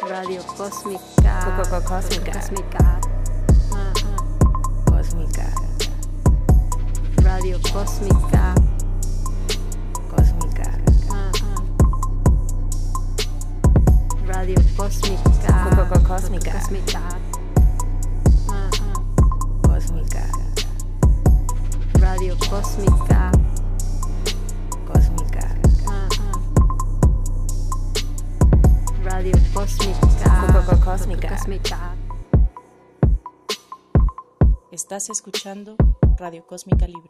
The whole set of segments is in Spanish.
Radio Cósmica. Cósmica. Cósmica. Cósmica. Radio Cósmica. Cósmica. Radio Cósmica. Cósmica. Cósmica. Cósmica. Radio Cósmica. Cósmica. Radio Cósmica. Cósmica. Cósmica. Estás escuchando Radio Cósmica Libre.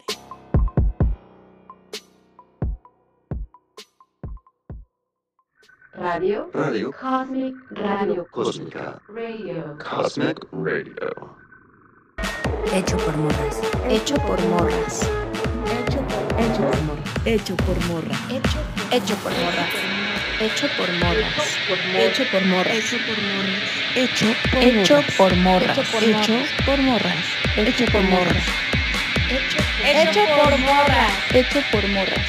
Radio Cosmic Radio Cósmica Radio Cosmic Radio. Hecho por morras. Hecho por morras. Hecho por morras. Hecho por morras. Hecho por morras. Hecho por morras. Hecho por morras. Hecho Hecho por morras. Hecho por morras. Hecho por morras. Hecho por morras. Hecho por morras.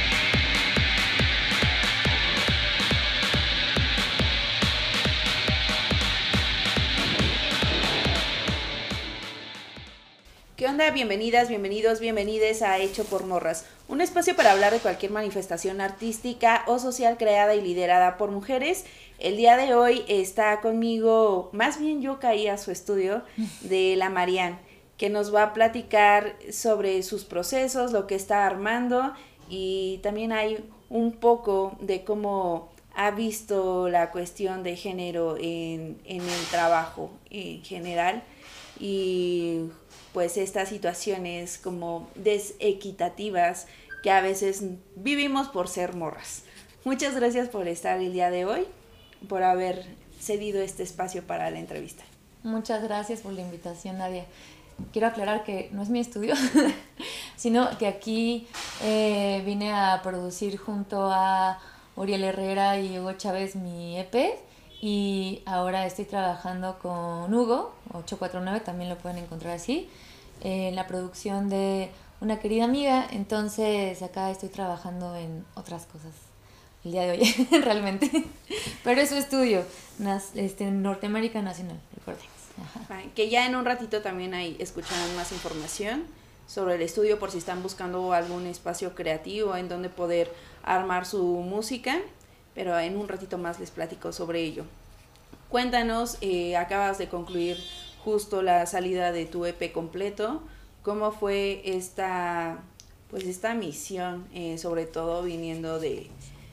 ¿Qué onda? Bienvenidas, bienvenidos, bienvenides a Hecho por Morras, un espacio para hablar de cualquier manifestación artística o social creada y liderada por mujeres. El día de hoy está conmigo, más bien yo caí a su estudio, de la Marian, que nos va a platicar sobre sus procesos, lo que está armando, y también hay un poco de cómo ha visto la cuestión de género en el trabajo en general, y pues estas situaciones como desequitativas que a veces vivimos por ser morras. Muchas gracias por estar el día de hoy, por haber cedido este espacio para la entrevista. Muchas gracias por la invitación, Nadia. Quiero aclarar que no es mi estudio, sino que aquí vine a producir junto a Uriel Herrera y Hugo Chávez mi EP, y ahora estoy trabajando con Hugo, 849, también lo pueden encontrar así, en la producción de una querida amiga. Entonces acá estoy trabajando en otras cosas el día de hoy, realmente. Pero es su estudio, Norteamérica Nacional, Recordings. Ajá. Que ya en un ratito también ahí escucharán más información sobre el estudio por si están buscando algún espacio creativo en donde poder armar su música, pero en un ratito más les platico sobre ello. Cuéntanos, acabas de concluir justo la salida de tu EP completo. ¿Cómo fue esta misión, sobre todo viniendo de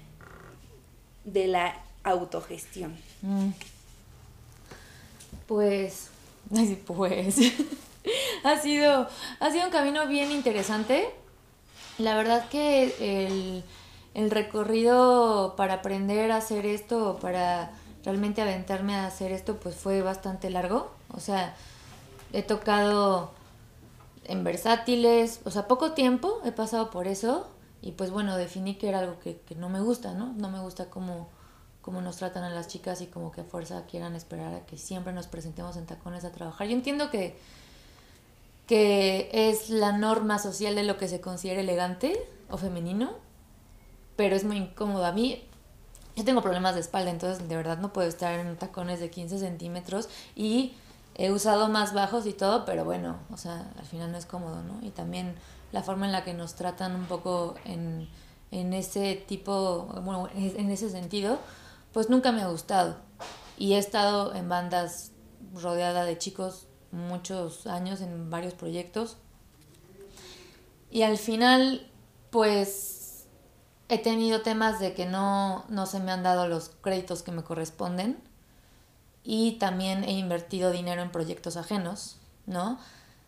la autogestión? Pues ha sido un camino bien interesante. La verdad que el recorrido para aprender a hacer esto, para realmente aventarme a hacer esto, pues fue bastante largo. O sea, he tocado en versátiles, o sea, poco tiempo he pasado por eso, y pues bueno, definí que era algo que no me gusta, ¿no? No me gusta cómo nos tratan a las chicas y como que a fuerza quieran esperar a que siempre nos presentemos en tacones a trabajar. Yo entiendo que es la norma social de lo que se considera elegante o femenino, pero es muy incómodo. A mí, yo tengo problemas de espalda, entonces de verdad no puedo estar en tacones de 15 centímetros, y he usado más bajos y todo, pero bueno, o sea, al final no es cómodo, ¿no? Y también la forma en la que nos tratan un poco en ese tipo, bueno, en ese sentido, pues nunca me ha gustado. Y he estado en bandas rodeada de chicos muchos años, en varios proyectos, y al final pues he tenido temas de que no se me han dado los créditos que me corresponden, y también he invertido dinero en proyectos ajenos, ¿no?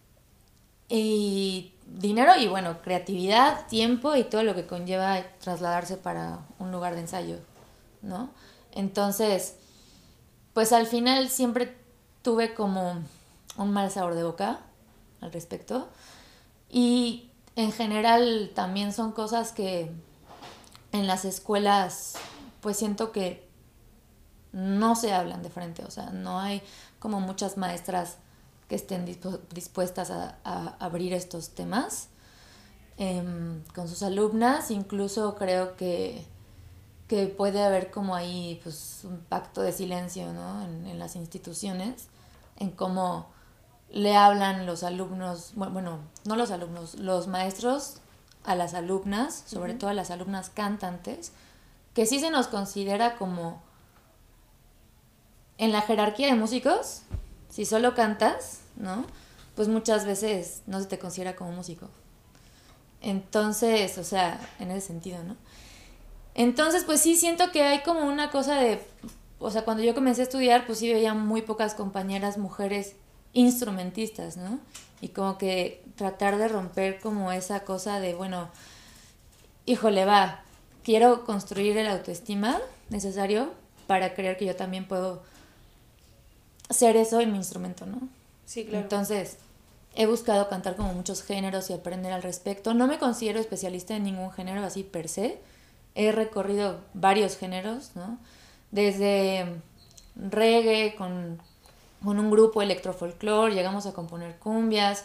Y dinero y bueno, creatividad, tiempo y todo lo que conlleva trasladarse para un lugar de ensayo, ¿no? Entonces, pues al final siempre tuve como un mal sabor de boca al respecto, y en general también son cosas que en las escuelas pues siento que no se hablan de frente. O sea, no hay como muchas maestras que estén dispuestas a abrir estos temas con sus alumnas. Incluso creo que que puede haber como ahí pues un pacto de silencio, ¿no? En las instituciones, en cómo le hablan los alumnos, bueno, no los alumnos, los maestros a las alumnas, sobre todo a las alumnas cantantes, que sí se nos considera como en la jerarquía de músicos, si solo cantas, ¿no? Pues muchas veces no se te considera como músico. Entonces, o sea, en ese sentido, ¿no? Entonces, pues sí siento que hay como una cosa de, o sea, cuando yo comencé a estudiar, pues sí veía muy pocas compañeras mujeres instrumentistas, ¿no? Y como que tratar de romper como esa cosa de, bueno, híjole, va, quiero construir el autoestima necesario para creer que yo también puedo hacer eso en mi instrumento, ¿no? Sí, claro. Entonces, he buscado cantar como muchos géneros y aprender al respecto. No me considero especialista en ningún género así per se. He recorrido varios géneros, ¿no? Desde reggae con un grupo electrofolclore, llegamos a componer cumbias.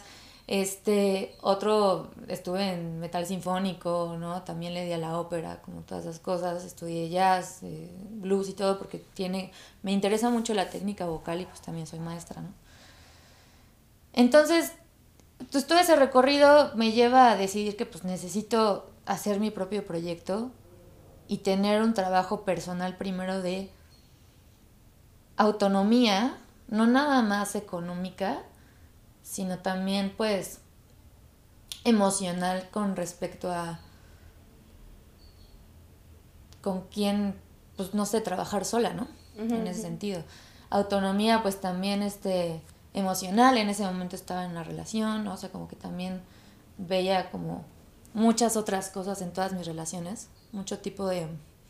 Otro, estuve en metal sinfónico, ¿no? También le di a la ópera, como todas esas cosas. Estudié jazz, blues y todo porque me interesa mucho la técnica vocal y pues también soy maestra, ¿no? Entonces, pues todo ese recorrido me lleva a decidir que pues necesito hacer mi propio proyecto y tener un trabajo personal primero de autonomía, no nada más económica, sino también pues emocional con respecto a con quién, pues no sé, trabajar sola, ¿no? En ese sentido. Autonomía pues también emocional, en ese momento estaba en una relación, ¿no? O sea, como que también veía como muchas otras cosas en todas mis relaciones, mucho tipo de...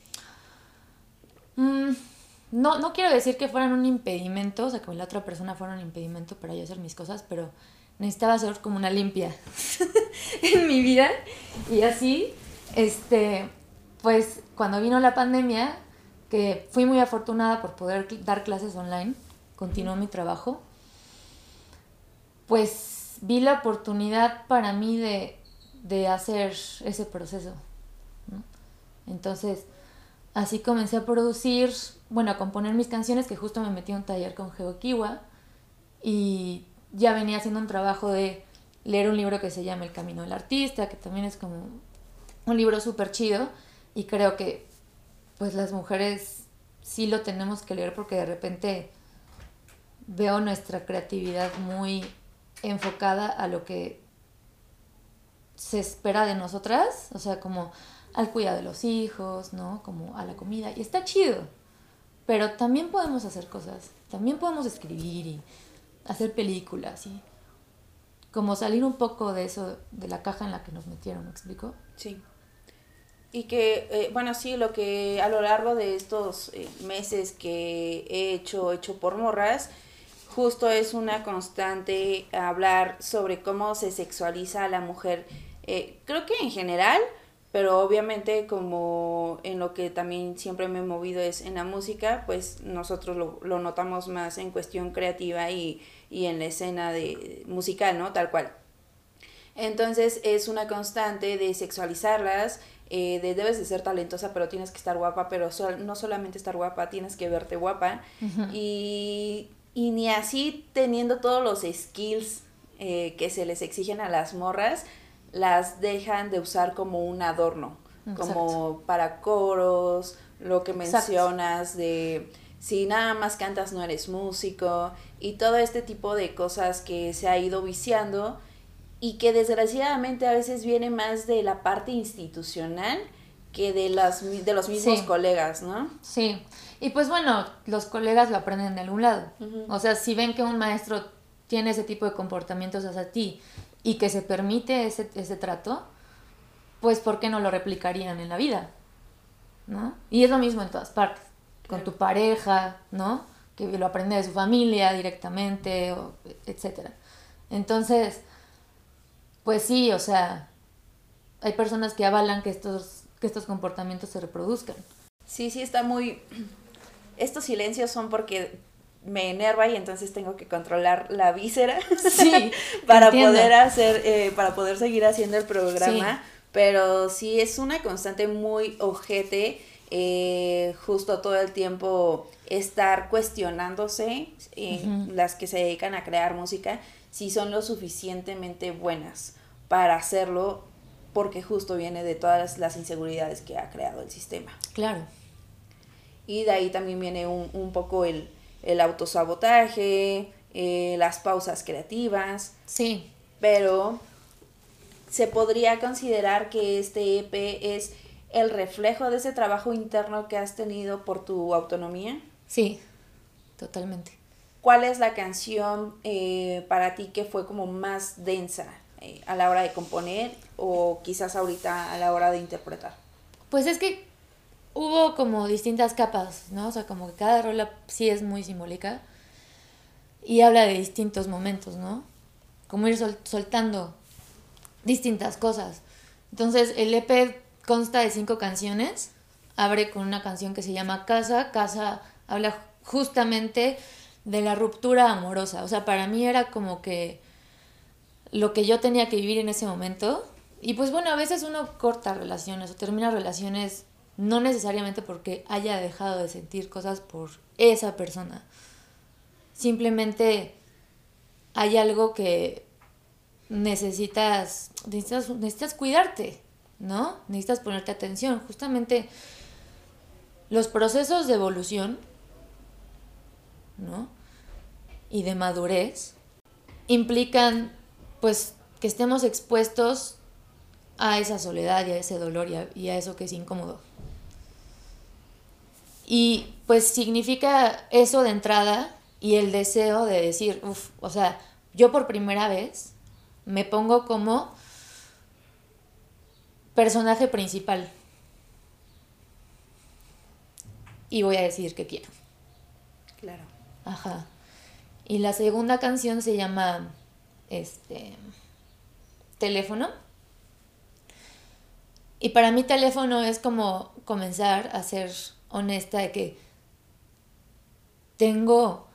No quiero decir que fueran un impedimento, o sea, que la otra persona fuera un impedimento para yo hacer mis cosas, pero necesitaba hacer como una limpia en mi vida. Y así, pues cuando vino la pandemia, que fui muy afortunada por poder dar clases online, continuó mi trabajo, pues vi la oportunidad para mí de hacer ese proceso, ¿no? Entonces, así comencé a producir, bueno, a componer mis canciones, que justo me metí a un taller con Geo Kiwa, y ya venía haciendo un trabajo de leer un libro que se llama El Camino del Artista, que también es como un libro súper chido, y creo que pues las mujeres sí lo tenemos que leer porque de repente veo nuestra creatividad muy enfocada a lo que se espera de nosotras, o sea, como al cuidado de los hijos, ¿no? Como a la comida, y está chido, pero también podemos hacer cosas, también podemos escribir y hacer películas y como salir un poco de eso, de la caja en la que nos metieron, ¿me explico? Sí. Y que, bueno, sí, lo que a lo largo de estos meses que he hecho por morras, justo es una constante hablar sobre cómo se sexualiza a la mujer. Creo que en general, pero obviamente como en lo que también siempre me he movido es en la música, pues nosotros lo notamos más en cuestión creativa y en la escena musical, ¿no? Tal cual. Entonces es una constante de sexualizarlas, debes de ser talentosa, pero tienes que estar guapa, pero no solamente estar guapa, tienes que verte guapa. Uh-huh. Y ni así teniendo todos los skills que se les exigen a las morras, las dejan de usar como un adorno. Exacto. Como para coros, lo que mencionas. Exacto. De si nada más cantas no eres músico, y todo este tipo de cosas que se ha ido viciando y que desgraciadamente a veces viene más de la parte institucional que de los mismos colegas, ¿no? Sí, y pues bueno, los colegas lo aprenden de algún lado. Uh-huh. O sea, si ven que un maestro tiene ese tipo de comportamientos hacia ti y que se permite ese trato, pues ¿por qué no lo replicarían en la vida? ¿No? Y es lo mismo en todas partes, con tu pareja, ¿no? Que lo aprende de su familia directamente, etcétera. Entonces, pues sí, o sea, hay personas que avalan que estos comportamientos se reproduzcan. Sí, está muy... Estos silencios son porque me enerva y entonces tengo que controlar la víscera, sí, para poder seguir haciendo el programa. Sí. Pero sí es una constante muy ojete justo todo el tiempo estar cuestionándose, las que se dedican a crear música, si son lo suficientemente buenas para hacerlo, porque justo viene de todas las inseguridades que ha creado el sistema. Claro. Y de ahí también viene un poco el autosabotaje, las pausas creativas. Sí. Pero se podría considerar que este EP es el reflejo de ese trabajo interno que has tenido por tu autonomía. Sí, totalmente. ¿Cuál es la canción para ti que fue como más densa a la hora de componer o quizás ahorita a la hora de interpretar? Pues es que hubo como distintas capas, ¿no? O sea, como que cada rola sí es muy simbólica y habla de distintos momentos, ¿no? Como ir soltando distintas cosas. Entonces, el EP consta de 5 canciones. Abre con una canción que se llama Casa. Casa habla justamente de la ruptura amorosa. O sea, para mí era como que lo que yo tenía que vivir en ese momento. Y pues bueno, a veces uno corta relaciones o termina relaciones no necesariamente porque haya dejado de sentir cosas por esa persona. Simplemente hay algo que necesitas cuidarte, ¿no? Necesitas ponerte atención. Justamente los procesos de evolución, ¿no? Y de madurez implican pues que estemos expuestos a esa soledad y a ese dolor y a eso que es incómodo. Y pues significa eso de entrada y el deseo de decir, o sea, yo por primera vez me pongo como personaje principal y voy a decir que quiero. Claro. Ajá. Y la segunda canción se llama Teléfono. Y para mí Teléfono es como comenzar a ser honesta de que tengo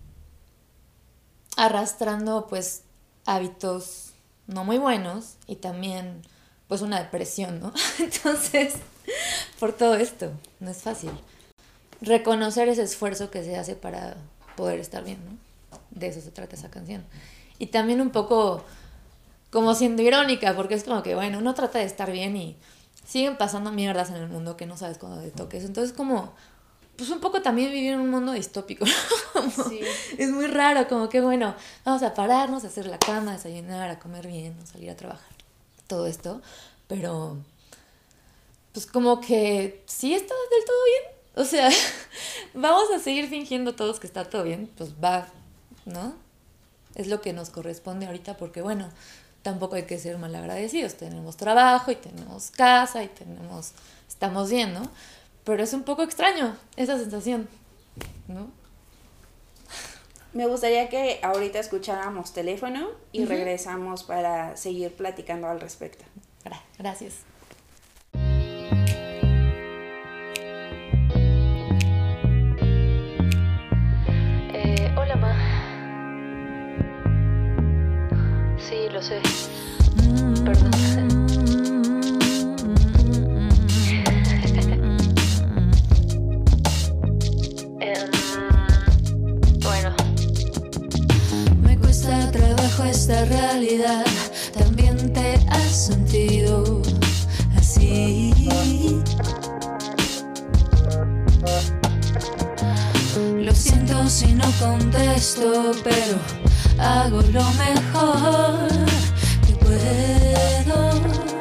arrastrando pues hábitos no muy buenos y también pues una depresión, ¿no? Entonces, por todo esto, no es fácil. Reconocer ese esfuerzo que se hace para poder estar bien, ¿no? De eso se trata esa canción. Y también un poco como siendo irónica, porque es como que, bueno, uno trata de estar bien y siguen pasando mierdas en el mundo que no sabes cuándo te toques. Entonces como, pues un poco también vivir en un mundo distópico, ¿no? Sí. Es muy raro, como que bueno, vamos a pararnos, a hacer la cama, a desayunar, a comer bien, a salir a trabajar, todo esto, pero pues como que sí está del todo bien. O sea, vamos a seguir fingiendo todos que está todo bien, pues va, ¿no? Es lo que nos corresponde ahorita porque bueno, tampoco hay que ser malagradecidos. Tenemos trabajo y tenemos casa y estamos bien, ¿no? Pero es un poco extraño esa sensación, ¿no? Me gustaría que ahorita escucháramos Teléfono y regresamos para seguir platicando al respecto. Gracias. Hola, ma. Sí, lo sé. Perdón. Bueno. Me cuesta trabajo esta realidad. También te has sentido así. Lo siento si no contesto, pero hago lo mejor que puedo.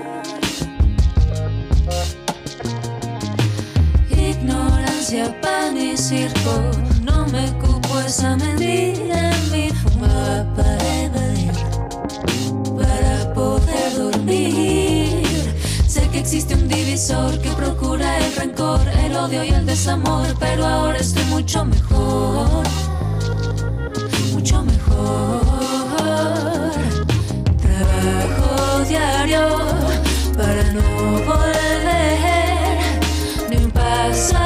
Ignorancia, pan y circo, no me cupo esa mentira en mi fumada para evadir, para poder dormir. Sé que existe un divisor que procura el rencor, el odio y el desamor, pero ahora estoy mucho mejor. Mucho mejor. Trabajo diario para no volver ni un paso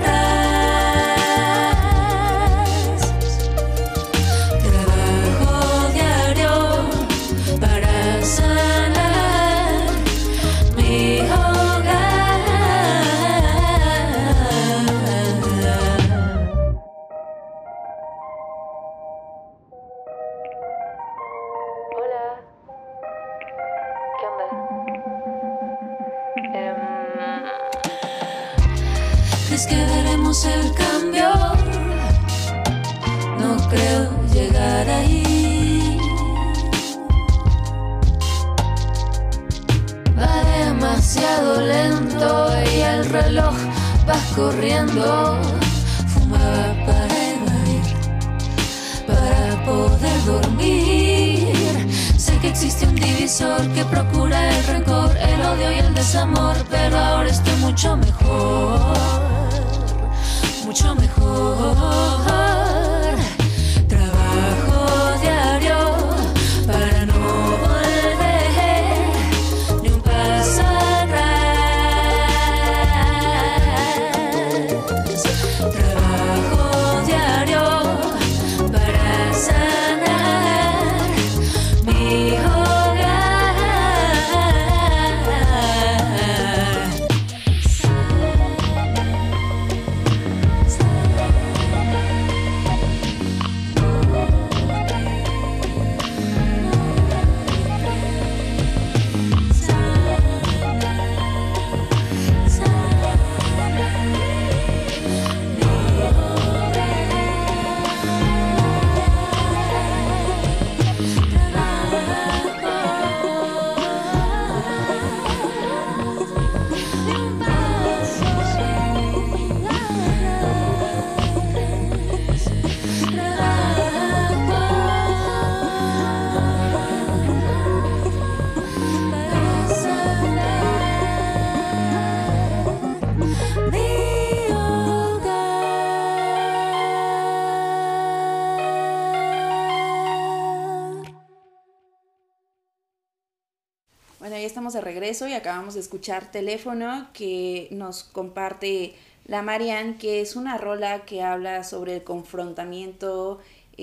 atrás. Trabajo diario para sanar mi hogar. ¿Crees que veremos el cambio? No creo llegar ahí. Va demasiado lento y el reloj va corriendo. Fumaba para evadir, para poder dormir. Sé que existe un divisor que procura el rencor, el odio y el desamor, pero ahora estoy mucho mejor, mucho mejor. Trabajo diario para no volver ni un paso atrás. Trabajo diario para sanar mi hogar. Bueno, ya estamos de regreso y acabamos de escuchar Teléfono, que nos comparte la Marian, que es una rola que habla sobre el confrontamiento,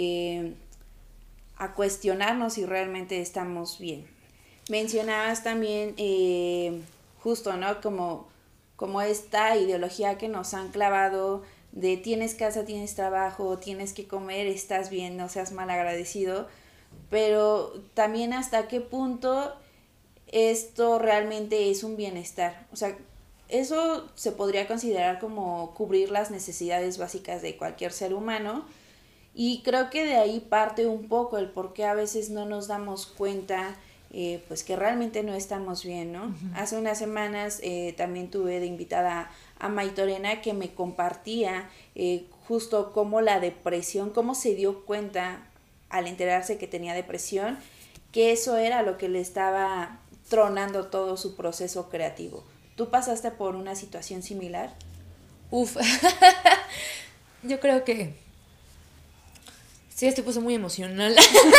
a cuestionarnos si realmente estamos bien. Mencionabas también justo, ¿no? Como esta ideología que nos han clavado de tienes casa, tienes trabajo, tienes que comer, estás bien, no seas malagradecido, pero también hasta qué punto esto realmente es un bienestar. O sea, eso se podría considerar como cubrir las necesidades básicas de cualquier ser humano, y creo que de ahí parte un poco el por qué a veces no nos damos cuenta pues que realmente no estamos bien, ¿no? Uh-huh. Hace unas semanas también tuve de invitada a Maitorena, que me compartía justo cómo la depresión, cómo se dio cuenta al enterarse que tenía depresión, que eso era lo que le estaba tronando todo su proceso creativo. ¿Tú pasaste por una situación similar? Uf, yo creo que sí, este puso muy emocional.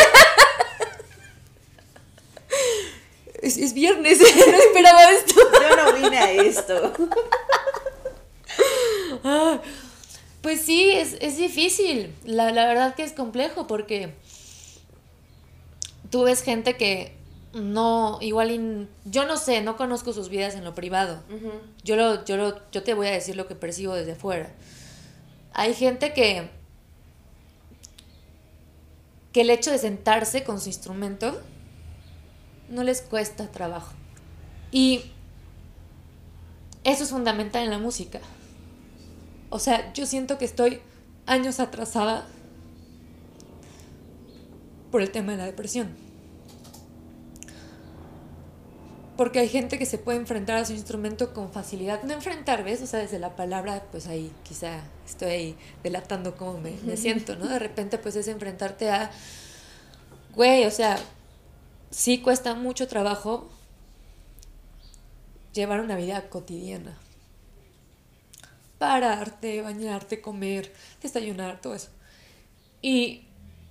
Es viernes, no esperaba esto. Yo no vine a esto. Pues sí, es difícil. La verdad que es complejo, porque tú ves gente que no, igual, yo no sé, no conozco sus vidas en lo privado. Uh-huh. Yo te voy a decir lo que percibo desde fuera. Hay gente que el hecho de sentarse con su instrumento no les cuesta trabajo. Y eso es fundamental en la música. O sea, yo siento que estoy años atrasada por el tema de la depresión. Porque hay gente que se puede enfrentar a su instrumento con facilidad. No enfrentar, ¿ves? O sea, desde la palabra, pues ahí quizá estoy ahí delatando cómo me siento, ¿no? De repente, pues es enfrentarte a... Güey, o sea, sí cuesta mucho trabajo llevar una vida cotidiana. Pararte, bañarte, comer, desayunar, todo eso. Y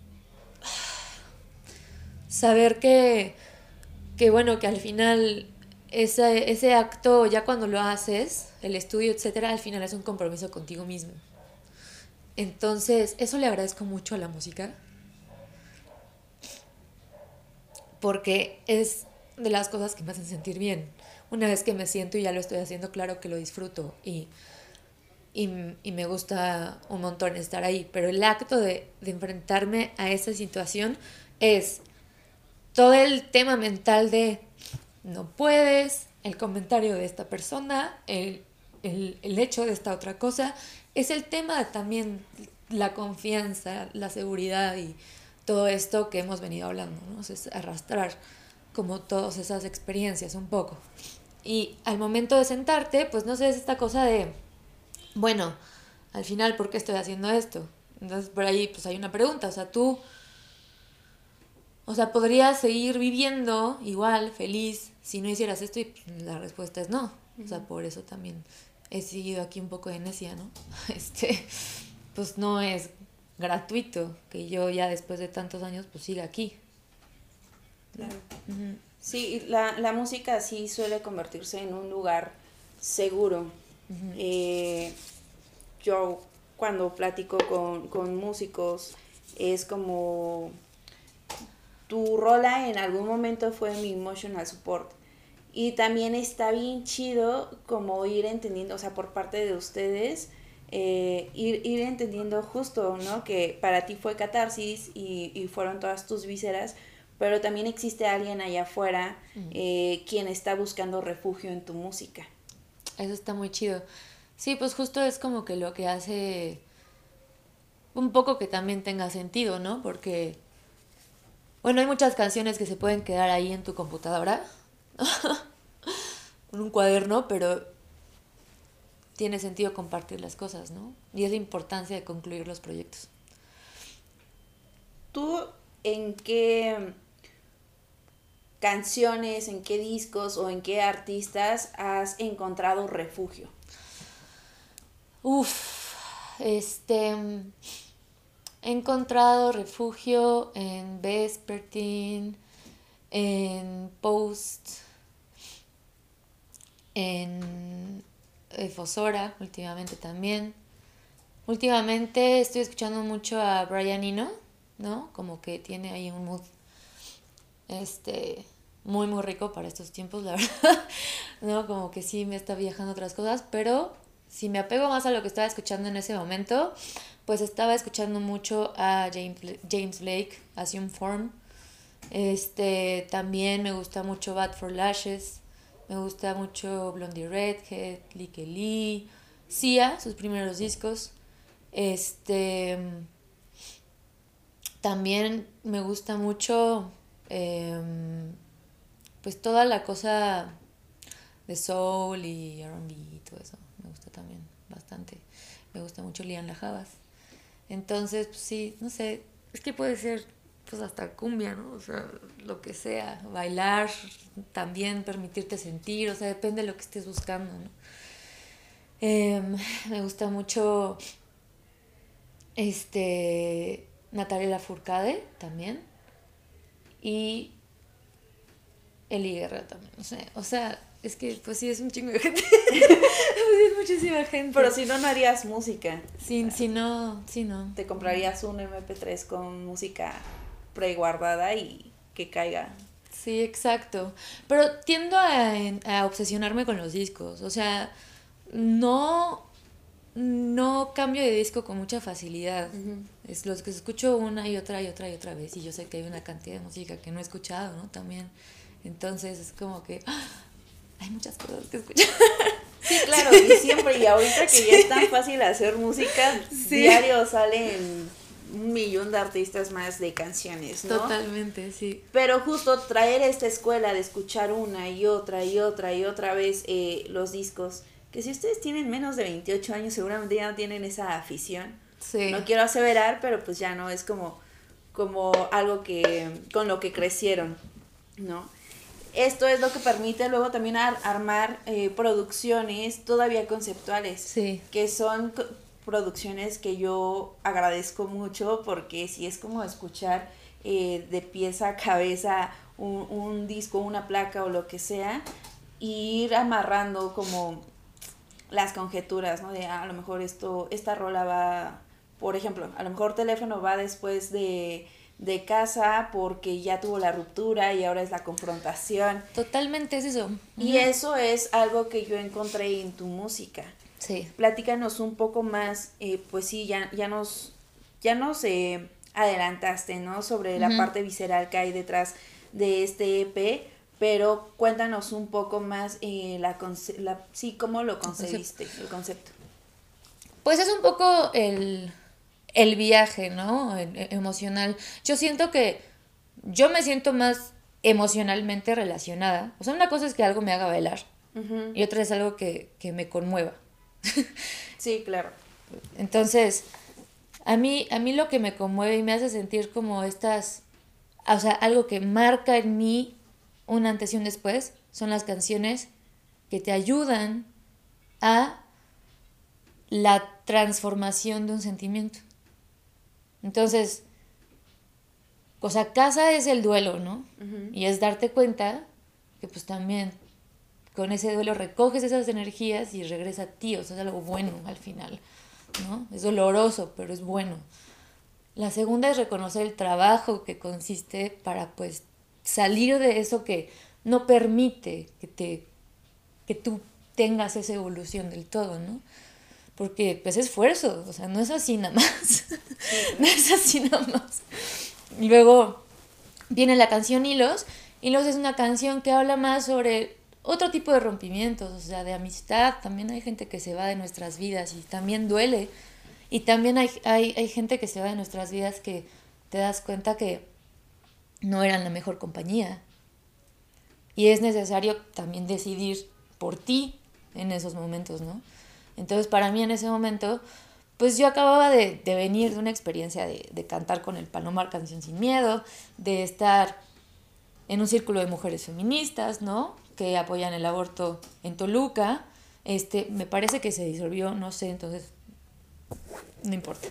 saber que bueno, que al final ese acto, ya cuando lo haces, el estudio, etcétera, al final es un compromiso contigo mismo. Entonces, eso le agradezco mucho a la música, porque es de las cosas que me hacen sentir bien. Una vez que me siento y ya lo estoy haciendo, claro que lo disfruto y me gusta un montón estar ahí, pero el acto de enfrentarme a esa situación es todo el tema mental de no puedes, el comentario de esta persona, el el hecho de esta otra cosa es el tema de también la confianza, la seguridad y todo esto que hemos venido hablando, ¿no? O sea, es arrastrar como todas esas experiencias un poco. Y al momento de sentarte, pues no sé, es esta cosa de, bueno, al final, ¿por qué estoy haciendo esto? Entonces por ahí pues hay una pregunta, o sea, tú, o sea, podrías seguir viviendo igual, feliz, si no hicieras esto, y pues, la respuesta es no. O sea, por eso también he seguido aquí un poco de necia, ¿no? Pues no es gratuito que yo ya después de tantos años pues siga aquí. Claro. Sí, la música sí suele convertirse en un lugar seguro. Yo cuando platico con músicos es como tu rola en algún momento fue mi emotional support. Y también está bien chido como ir entendiendo, o sea, por parte de ustedes, ir entendiendo justo, ¿no? Que para ti fue catarsis y fueron todas tus vísceras, pero también existe alguien allá afuera quien está buscando refugio en tu música. Eso está muy chido. Sí, pues justo es como que lo que hace un poco que también tenga sentido, ¿no? Porque, bueno, hay muchas canciones que se pueden quedar ahí en tu computadora, en un cuaderno, pero tiene sentido compartir las cosas, ¿no? Y es la importancia de concluir los proyectos. ¿Tú en qué canciones, en qué discos o en qué artistas has encontrado refugio? He encontrado refugio en Vespertine, en Post, en Fosora últimamente también. Últimamente estoy escuchando mucho a Brian Eno, ¿no? Como que tiene ahí un mood muy muy rico para estos tiempos, la verdad. No, como que sí me está viajando otras cosas, pero si me apego más a lo que estaba escuchando en ese momento, pues estaba escuchando mucho a James Blake, Assume Form. También me gusta mucho Bad for Lashes, me gusta mucho Blondie Redhead, Lykke Li, Sia, sus primeros discos. También me gusta mucho pues toda la cosa de soul y R&B y todo eso. Me gusta también bastante. Me gusta mucho Lian Lajabas. Entonces, pues sí, no sé, es que puede ser pues hasta cumbia, ¿no? O sea, lo que sea, bailar, también permitirte sentir, o sea, depende de lo que estés buscando, ¿no? Me gusta mucho Natalia Lafourcade también y Eli Guerra también, no sé, o sea, es que pues sí es un chingo de gente. Pues sí es muchísima gente. Pero si no, no harías música. Si no. Te comprarías un MP3 con música preguardada y que caiga. Sí, exacto. Pero tiendo a obsesionarme con los discos. O sea, no cambio de disco con mucha facilidad. Uh-huh. Es los que escucho una y otra vez. Y yo sé que hay una cantidad de música que no he escuchado, ¿no? También. Entonces es como que hay muchas cosas que escuchar. Sí, claro, y siempre, y ahorita que ya es tan fácil hacer música, sí. Diario salen 1,000,000 de artistas más de canciones, ¿no? Totalmente, sí. Pero justo traer esta escuela de escuchar una y otra vez los discos, que si ustedes tienen menos de 28 años seguramente ya no tienen esa afición. Sí. No quiero aseverar, pero pues ya no, es como algo que con lo que crecieron, ¿no? Esto es lo que permite luego también armar producciones todavía conceptuales, sí. Que son producciones que yo agradezco mucho porque sí es como escuchar de pieza a cabeza un disco, una placa o lo que sea, y ir amarrando como las conjeturas, ¿no? De a lo mejor esta rola va, por ejemplo, a lo mejor Teléfono va después de casa porque ya tuvo la ruptura y ahora es la confrontación. Totalmente es eso. Y eso es algo que yo encontré en tu música. Sí. Platícanos un poco más, pues sí, ya nos adelantaste, ¿no? Sobre la parte visceral que hay detrás de este EP, pero cuéntanos un poco más cómo lo concebiste, el concepto. Pues es un poco el viaje, ¿no? Emocional. Yo siento que yo me siento más emocionalmente relacionada. O sea, una cosa es que algo me haga bailar y otra es algo que me conmueva. Sí, claro. Entonces, a mí lo que me conmueve y me hace sentir como o sea, algo que marca en mí un antes y un después, son las canciones que te ayudan a la transformación de un sentimiento. Entonces, o sea, casa es el duelo, ¿no? Y es darte cuenta que pues también con ese duelo recoges esas energías y regresa a ti, o sea, es algo bueno al final, ¿no? Es doloroso, pero es bueno. La segunda es reconocer el trabajo que consiste para pues salir de eso que no permite que tú tengas esa evolución del todo, ¿no? Porque pues es esfuerzo, o sea, no es así nada más. No es así nada más. Y luego viene la canción Hilos. Hilos es una canción que habla más sobre otro tipo de rompimientos, o sea, de amistad. También hay gente que se va de nuestras vidas y también duele. Y también hay gente que se va de nuestras vidas que te das cuenta que no eran la mejor compañía. Y es necesario también decidir por ti en esos momentos, ¿no? Entonces, para mí en ese momento, pues yo acababa de venir de una experiencia de cantar con el Palomar Canción Sin Miedo, de estar en un círculo de mujeres feministas, ¿no? Que apoyan el aborto en Toluca. Me parece que se disolvió, no sé, entonces no importa.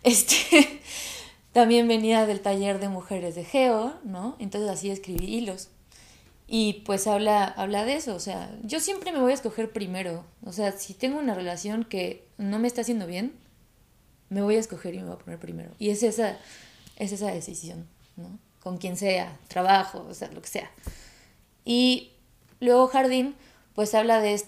También venía del taller de mujeres de Geo, ¿no? Entonces así escribí Hilos. Y pues habla de eso, o sea, yo siempre me voy a escoger primero. O sea, si tengo una relación que no me está haciendo bien, me voy a escoger y me voy a poner primero. Y es esa decisión, ¿no? Con quien sea, trabajo, o sea, lo que sea. Y luego Jardín, pues habla de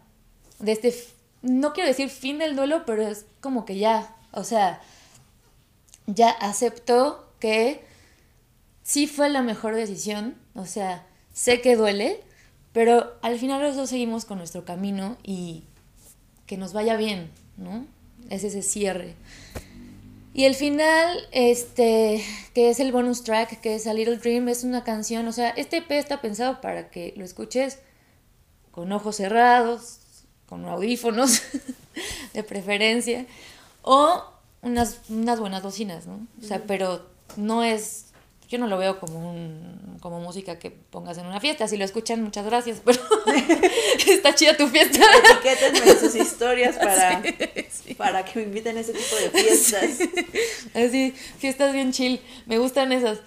no quiero decir fin del duelo, pero es como que ya, o sea, ya aceptó que sí fue la mejor decisión, o sea, sé que duele, pero al final los dos seguimos con nuestro camino y que nos vaya bien, ¿no? Es ese cierre. Y el final, que es el bonus track, que es A Little Dream, es una canción, o sea, este EP está pensado para que lo escuches con ojos cerrados, con audífonos, de preferencia, o unas buenas bocinas, ¿no? O sea, pero no es... Yo no lo veo como música que pongas en una fiesta. Si lo escuchan, muchas gracias, pero está chida tu fiesta. Etiquétenme sus historias para que me inviten a ese tipo de fiestas. Sí. Así, fiestas bien chill. Me gustan esas.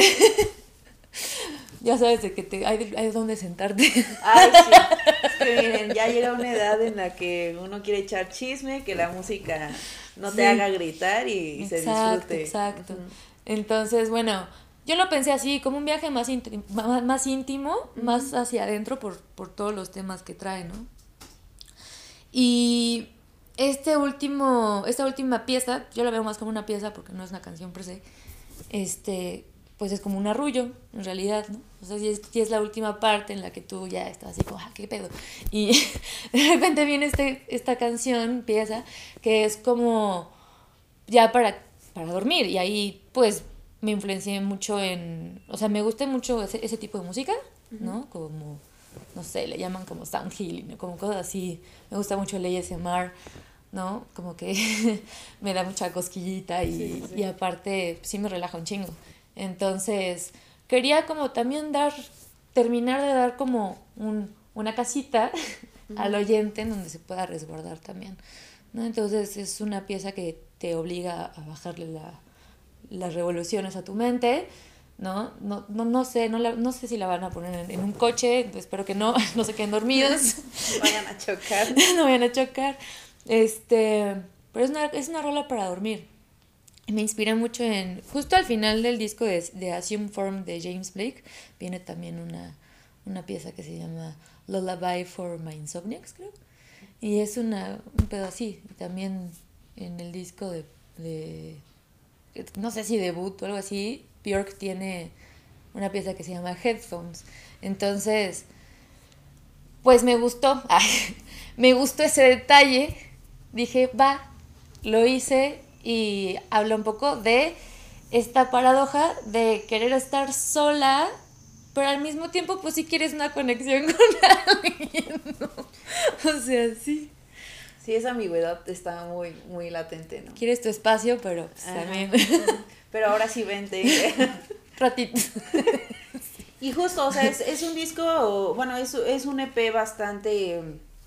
Ya sabes de que hay donde sentarte. Ay, sí. Es que miren, ya llega una edad en la que uno quiere echar chisme, que la música no te haga gritar y se disfrute. Exacto. Entonces, bueno, yo lo pensé así, como un viaje más íntimo, más hacia adentro por todos los temas que trae, ¿no? Y esta última pieza, yo la veo más como una pieza porque no es una canción per se, pues es como un arrullo, en realidad, ¿no? O sea, si es la última parte en la que tú ya estás así como, ¿qué pedo? Y de repente viene esta canción, pieza, que es como ya para dormir, y ahí pues me influencié mucho o sea, me gusta mucho ese tipo de música, ¿no? Como, no sé, le llaman como sound healing, como cosas así. Me gusta mucho el ASMR, ¿no? Como que me da mucha cosquillita y aparte sí me relaja un chingo. Entonces, quería como también terminar de dar como una casita al oyente en donde se pueda resguardar también, ¿no? Entonces es una pieza que te obliga a bajarle las revoluciones a tu mente, ¿no? No sé, no sé si la van a poner en un coche, espero que no se queden dormidos. No vayan a chocar. No vayan a chocar. Pero es una rola para dormir. Me inspiré mucho justo al final del disco de Assume Form de James Blake, viene también una pieza que se llama Lullaby for My Insomniacs, creo. Y es un pedo así. Y también en el disco de no sé si debut o algo así, Björk tiene una pieza que se llama Headphones. Entonces, pues me gustó, me gustó ese detalle, dije, va, lo hice y habla un poco de esta paradoja de querer estar sola, pero al mismo tiempo pues sí quieres una conexión con alguien, ¿no? O sea, sí. Sí, esa ambigüedad está muy, muy latente, ¿no? Quieres tu espacio, pero pues, también Pero ahora sí vente. ratito. Y justo, o sea, es un disco, bueno, es un EP bastante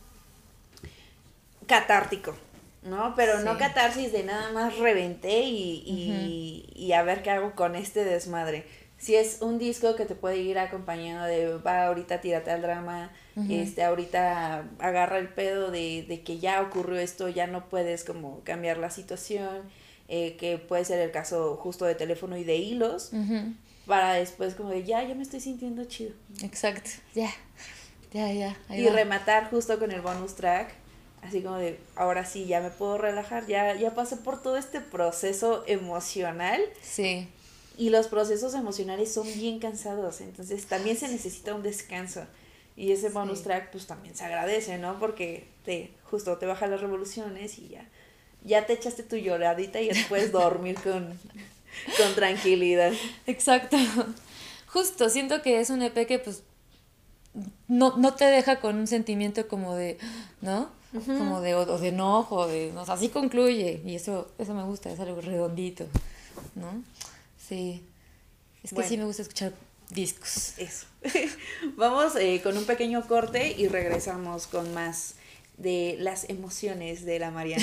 catártico, ¿no? Pero no Sí. catarsis de nada más reventé y a ver qué hago con este desmadre. Si es un disco que te puede ir acompañando de, va, ahorita tírate al drama, ahorita agarra el pedo de que ya ocurrió esto, ya no puedes como cambiar la situación, que puede ser el caso justo de Teléfono y de Hilos, para después como de, ya me estoy sintiendo chido. Exacto, ya. Ahí Y va. rematar justo con el bonus track, así como de, ahora sí, ya me puedo relajar, ya pasé por todo este proceso emocional, Sí. y los procesos emocionales son bien cansados, entonces también se necesita un descanso, y ese bonus track pues también se agradece, ¿no? Porque justo te baja las revoluciones y ya te echaste tu lloradita y ya te puedes dormir con tranquilidad. Exacto. Justo, siento que es un EP que pues no te deja con un sentimiento como de, ¿no? Como de, o de enojo, o sea, así concluye. Y eso me gusta, es algo redondito, ¿no? Sí. Es que Bueno. sí me gusta escuchar discos. Eso. Vamos con un pequeño corte y regresamos con más de las emociones de la Mariana.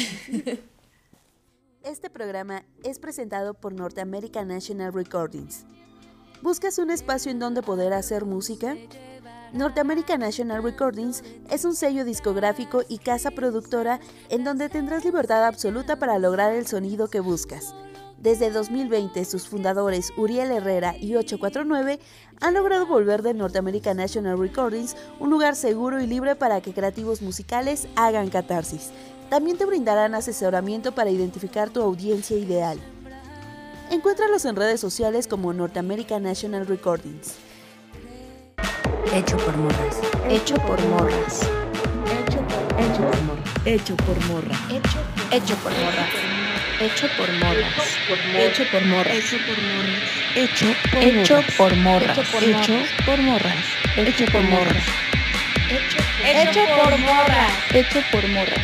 Este programa es presentado por North American National Recordings. ¿Buscas un espacio en donde poder hacer música? North American National Recordings es un sello discográfico y casa productora en donde tendrás libertad absoluta para lograr el sonido que buscas. Desde 2020, sus fundadores Uriel Herrera y 849 han logrado volver de North American National Recordings un lugar seguro y libre para que creativos musicales hagan catarsis. También te brindarán asesoramiento para identificar tu audiencia ideal. Encuéntralos en redes sociales como North American National Recordings. Hecho por morras. Hecho por morras. Hecho por morras. Hecho por morra. Hecho por morras. Hecho por morras. Hecho por morras. Hecho por morras. Hecho por morras. Hecho por morras. Hecho por morras. Hecho por morras.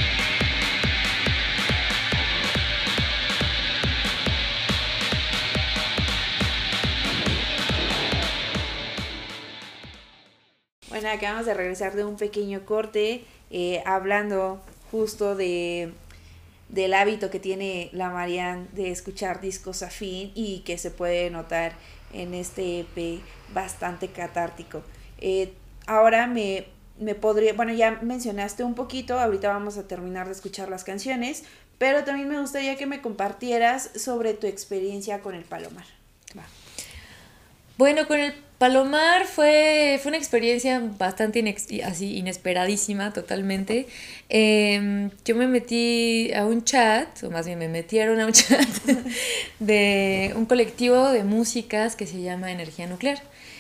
Bueno, acabamos de regresar de un pequeño corte, hablando justo del hábito que tiene la Marian de escuchar discos afín y que se puede notar en este EP bastante catártico. Ahora me podría, bueno, ya mencionaste un poquito, ahorita vamos a terminar de escuchar las canciones, pero también me gustaría que me compartieras sobre tu experiencia con el Palomar. Va. Bueno, con el Palomar fue una experiencia bastante así inesperadísima totalmente. Yo me metí a un chat, o más bien me metieron a un chat de un colectivo de músicas que se llama Energía Nuclear.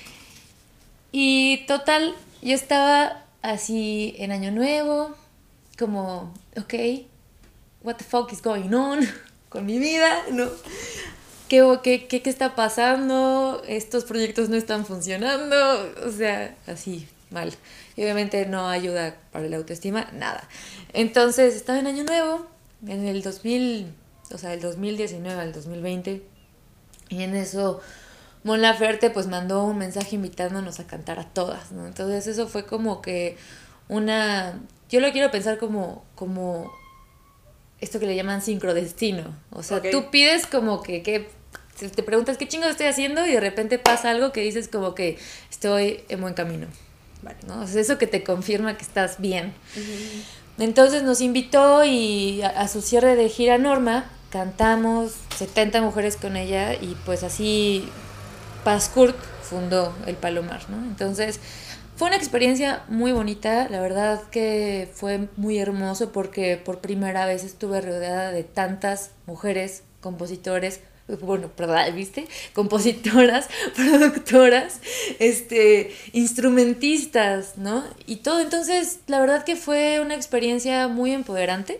Y total, yo estaba así en Año Nuevo, como, ok, what the fuck is going on con mi vida, ¿no? ¿Qué está pasando? Estos proyectos no están funcionando, o sea, así, mal. Y obviamente no ayuda para la autoestima, nada. Entonces, estaba en Año Nuevo, en el 2019 al 2020, y en eso Mon Laferte pues mandó un mensaje invitándonos a cantar a todas, ¿no? Entonces eso fue como que yo lo quiero pensar como esto que le llaman sincrodestino. O sea, Okay. Tú pides como que te preguntas qué chingo estoy haciendo y de repente pasa algo que dices como que estoy en buen camino. Vale. ¿No? O sea, eso que te confirma que estás bien. Entonces nos invitó y a su cierre de gira Norma cantamos 70 mujeres con ella y pues así Paz Kurt fundó el Palomar, ¿no? Entonces fue una experiencia muy bonita, la verdad que fue muy hermoso porque por primera vez estuve rodeada de tantas mujeres, compositores, bueno, perdón, ¿viste? Compositoras, productoras, instrumentistas, ¿no? Y todo, entonces la verdad que fue una experiencia muy empoderante,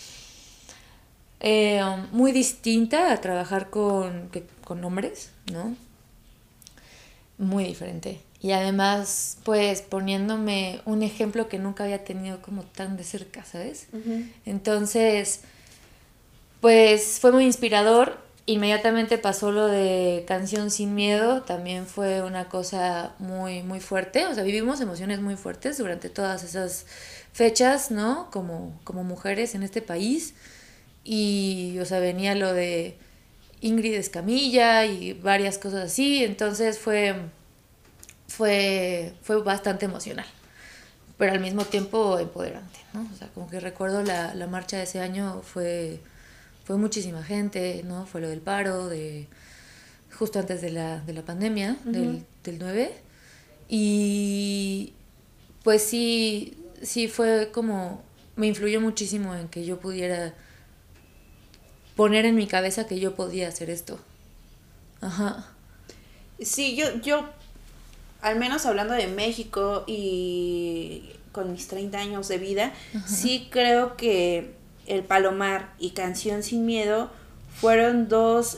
muy distinta a trabajar con hombres, ¿no? Muy diferente. Y además, pues, poniéndome un ejemplo que nunca había tenido como tan de cerca, ¿sabes? Uh-huh. Entonces, pues, fue muy inspirador. Inmediatamente pasó lo de Canción Sin Miedo, también fue una cosa muy, muy fuerte. O sea, vivimos emociones muy fuertes durante todas esas fechas, ¿no? Como mujeres en este país. Y, o sea, venía lo de Ingrid Escamilla y varias cosas así. Entonces fue bastante emocional, pero al mismo tiempo empoderante, ¿no? O sea, como que recuerdo la marcha de ese año fue muchísima gente, ¿no? Fue lo del paro, justo antes de la pandemia, uh-huh. del 9, y pues sí fue como, me influyó muchísimo en que yo pudiera poner en mi cabeza que yo podía hacer esto. Ajá. Sí, yo al menos hablando de México y con mis 30 años de vida, uh-huh. sí creo que El Palomar y Canción Sin Miedo fueron dos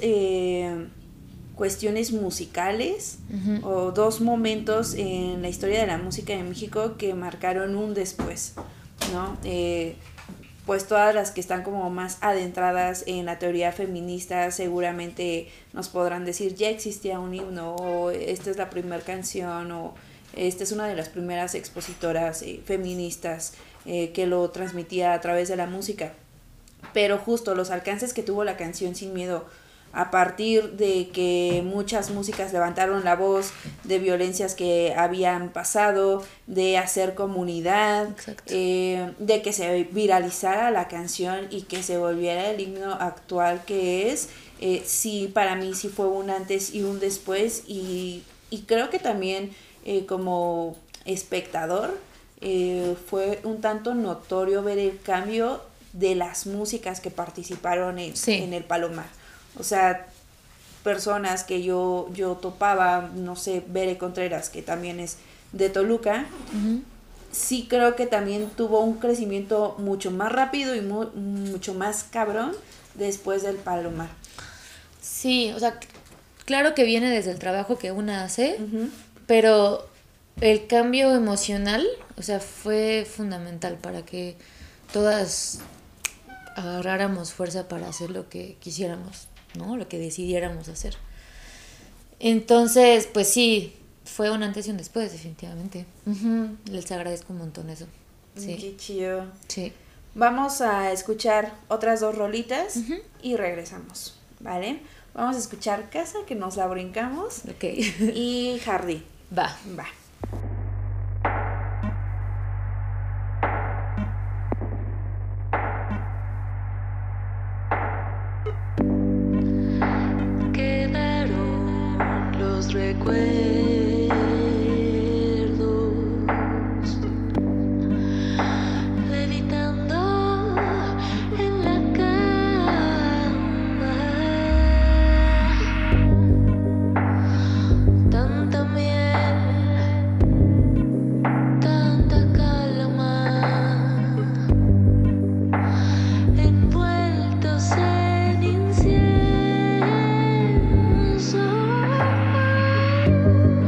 cuestiones musicales, uh-huh. o dos momentos en la historia de la música de México que marcaron un después, ¿no? Pues todas las que están como más adentradas en la teoría feminista seguramente nos podrán decir ya existía un himno, o esta es la primera canción, o esta es una de las primeras expositoras feministas que lo transmitía a través de la música. Pero justo los alcances que tuvo la Canción Sin Miedo a partir de que muchas músicas levantaron la voz de violencias que habían pasado, de hacer comunidad, de que se viralizara la canción y que se volviera el himno actual que es, sí, para mí sí fue un antes y un después, y creo que también como espectador fue un tanto notorio ver el cambio de las músicas que participaron en El Palomar. O sea, personas que yo topaba, no sé, Bere Contreras, que también es de Toluca, uh-huh. sí creo que también tuvo un crecimiento mucho más rápido y mucho más cabrón después del Palomar. Sí, o sea, claro que viene desde el trabajo que una hace, uh-huh. pero el cambio emocional, o sea, fue fundamental para que todas agarráramos fuerza para hacer lo que quisiéramos, ¿no? Lo que decidiéramos hacer. Entonces, pues sí, fue un antes y un después, definitivamente. Uh-huh. Les agradezco un montón eso. Sí. Qué chido. Sí. Vamos a escuchar otras dos rolitas, uh-huh. y regresamos, ¿vale? Vamos a escuchar Casa, que nos la brincamos. Ok. Y Jardí. Va. Recuerdos levitando en la cama, tanta miel, tanta calma, envueltos en incienso.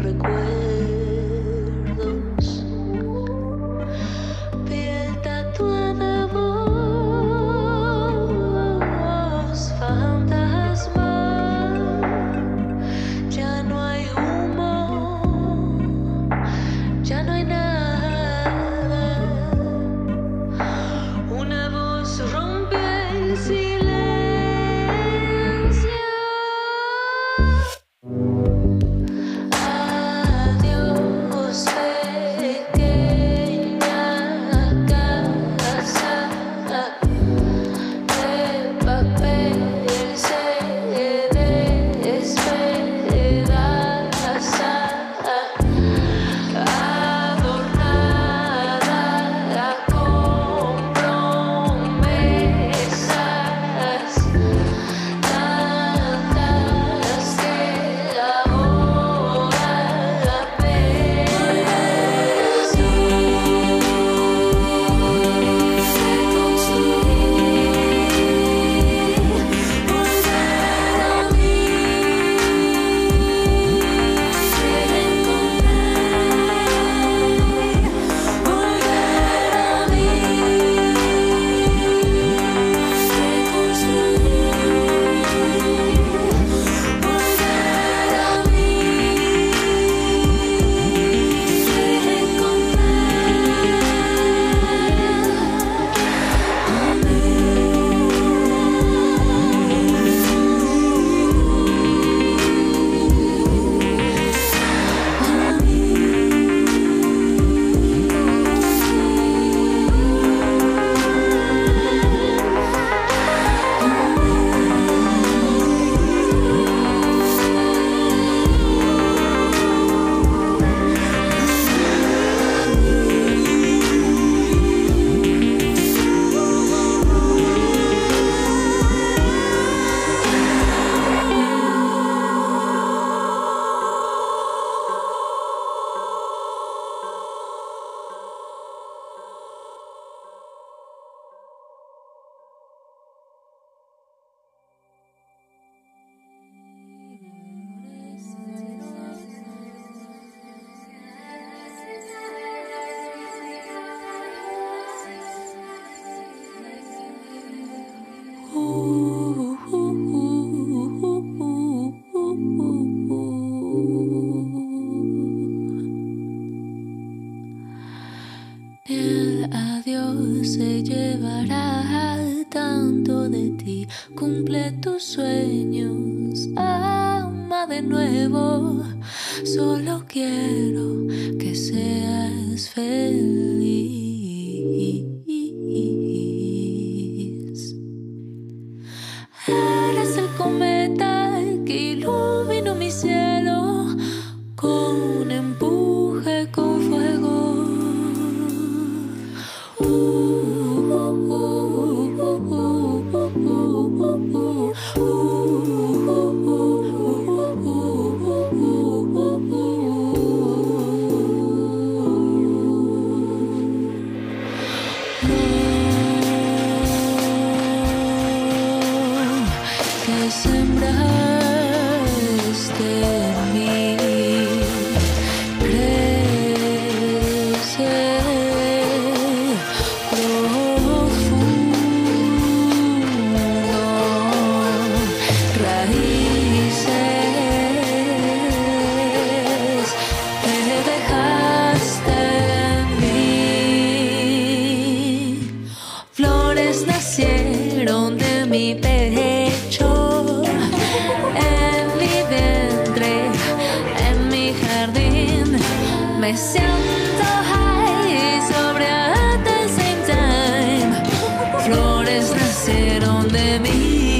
recuerdos. Piel tatuada, voz fantasma. Ya no hay humo, ya no hay nada. Una voz rompe el silencio. Adiós, pequeña casa de papel, se despedaza, adornada con promesas tantas que ahora apenas el adiós se llevará tanto de ti. Cumple tus sueños, ama de nuevo. Solo quiero que seas feliz. Eres el cometa que iluminó mi cielo con un empuje con fuego. Que sembraste en mí crece profundo, raíces que dejaste en mí. Flores nacieron de mi pecho, en mi vientre, en mi jardín. Me siento high sobre at the same time. Flores nacieron de mí.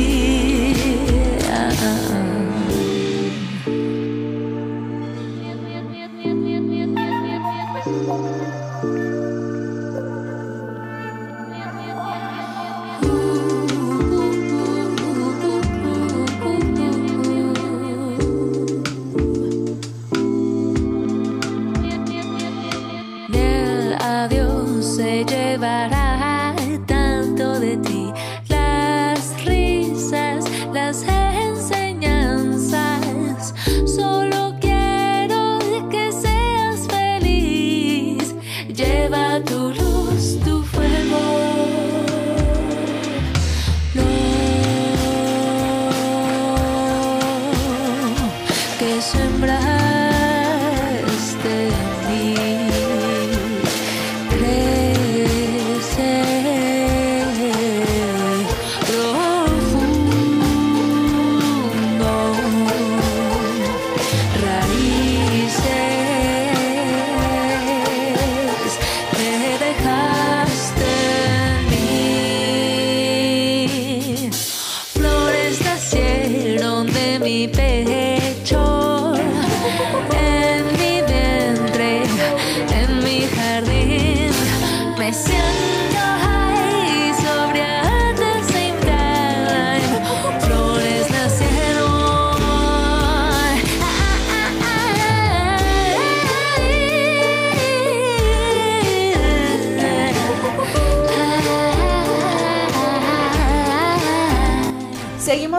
Del adiós se llevará tanto de ti, las risas, las enseñanzas. Solo quiero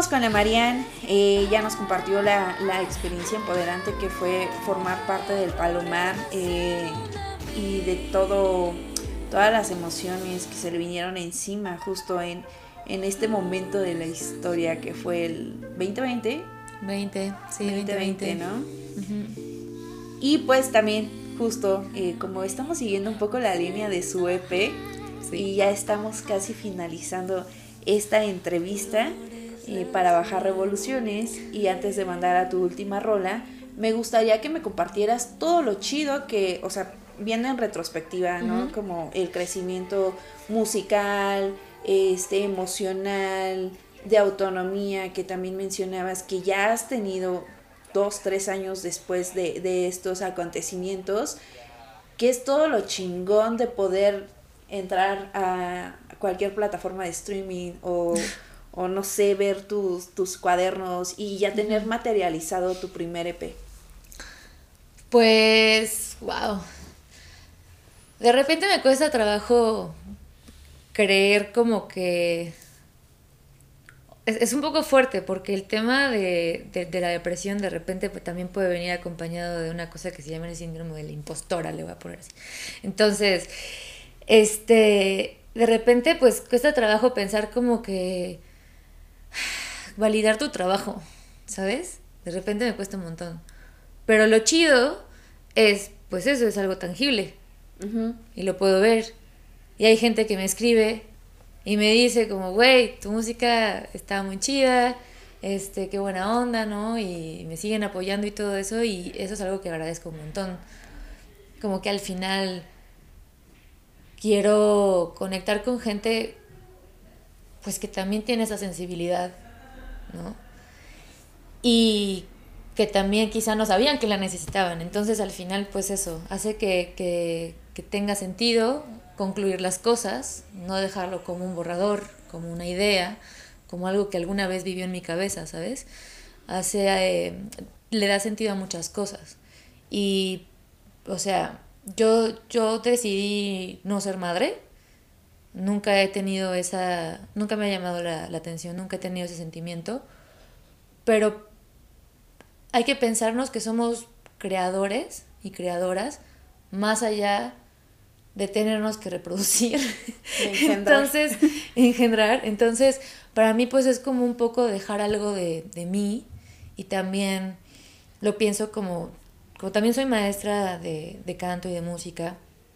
con la Marian. Ella nos compartió la experiencia empoderante que fue formar parte del Palomar, y de todas las emociones que se le vinieron encima justo en este momento de la historia que fue el 2020. 2020, ¿no? Uh-huh. Y pues también justo como estamos siguiendo un poco la línea de su EP, sí, y ya estamos casi finalizando esta entrevista para Bajar Revoluciones, y antes de mandar a tu última rola, me gustaría que me compartieras todo lo chido que, o sea, viendo en retrospectiva, ¿no? Uh-huh. Como el crecimiento musical, emocional, de autonomía, que también mencionabas que ya has tenido 2-3 años después de estos acontecimientos, que es todo lo chingón de poder entrar a cualquier plataforma de streaming o no sé, ver tus cuadernos y ya tener materializado tu primer EP. Pues, wow. De repente me cuesta trabajo creer como que... Es un poco fuerte porque el tema de la depresión de repente pues, también puede venir acompañado de una cosa que se llama el síndrome de la impostora, le voy a poner así. Entonces, de repente pues cuesta trabajo pensar como que validar tu trabajo, ¿sabes? De repente me cuesta un montón. Pero lo chido es, pues eso es algo tangible. Uh-huh. Y lo puedo ver. Y hay gente que me escribe y me dice como, güey, tu música está muy chida, qué buena onda, ¿no? Y me siguen apoyando y todo eso, y eso es algo que agradezco un montón. Como que al final quiero conectar con gente, pues que también tiene esa sensibilidad, ¿no? Y que también quizá no sabían que la necesitaban. Entonces al final, pues eso, hace que tenga sentido concluir las cosas, no dejarlo como un borrador, como una idea, como algo que alguna vez vivió en mi cabeza, ¿sabes? Le da sentido a muchas cosas. Y, o sea, yo decidí no ser madre, nunca me ha llamado la atención, nunca he tenido ese sentimiento, pero hay que pensarnos que somos creadores y creadoras más allá de tenernos que reproducir, engendrar. Entonces, para mí pues es como un poco dejar algo de mí, y también lo pienso como también soy maestra de canto y de música,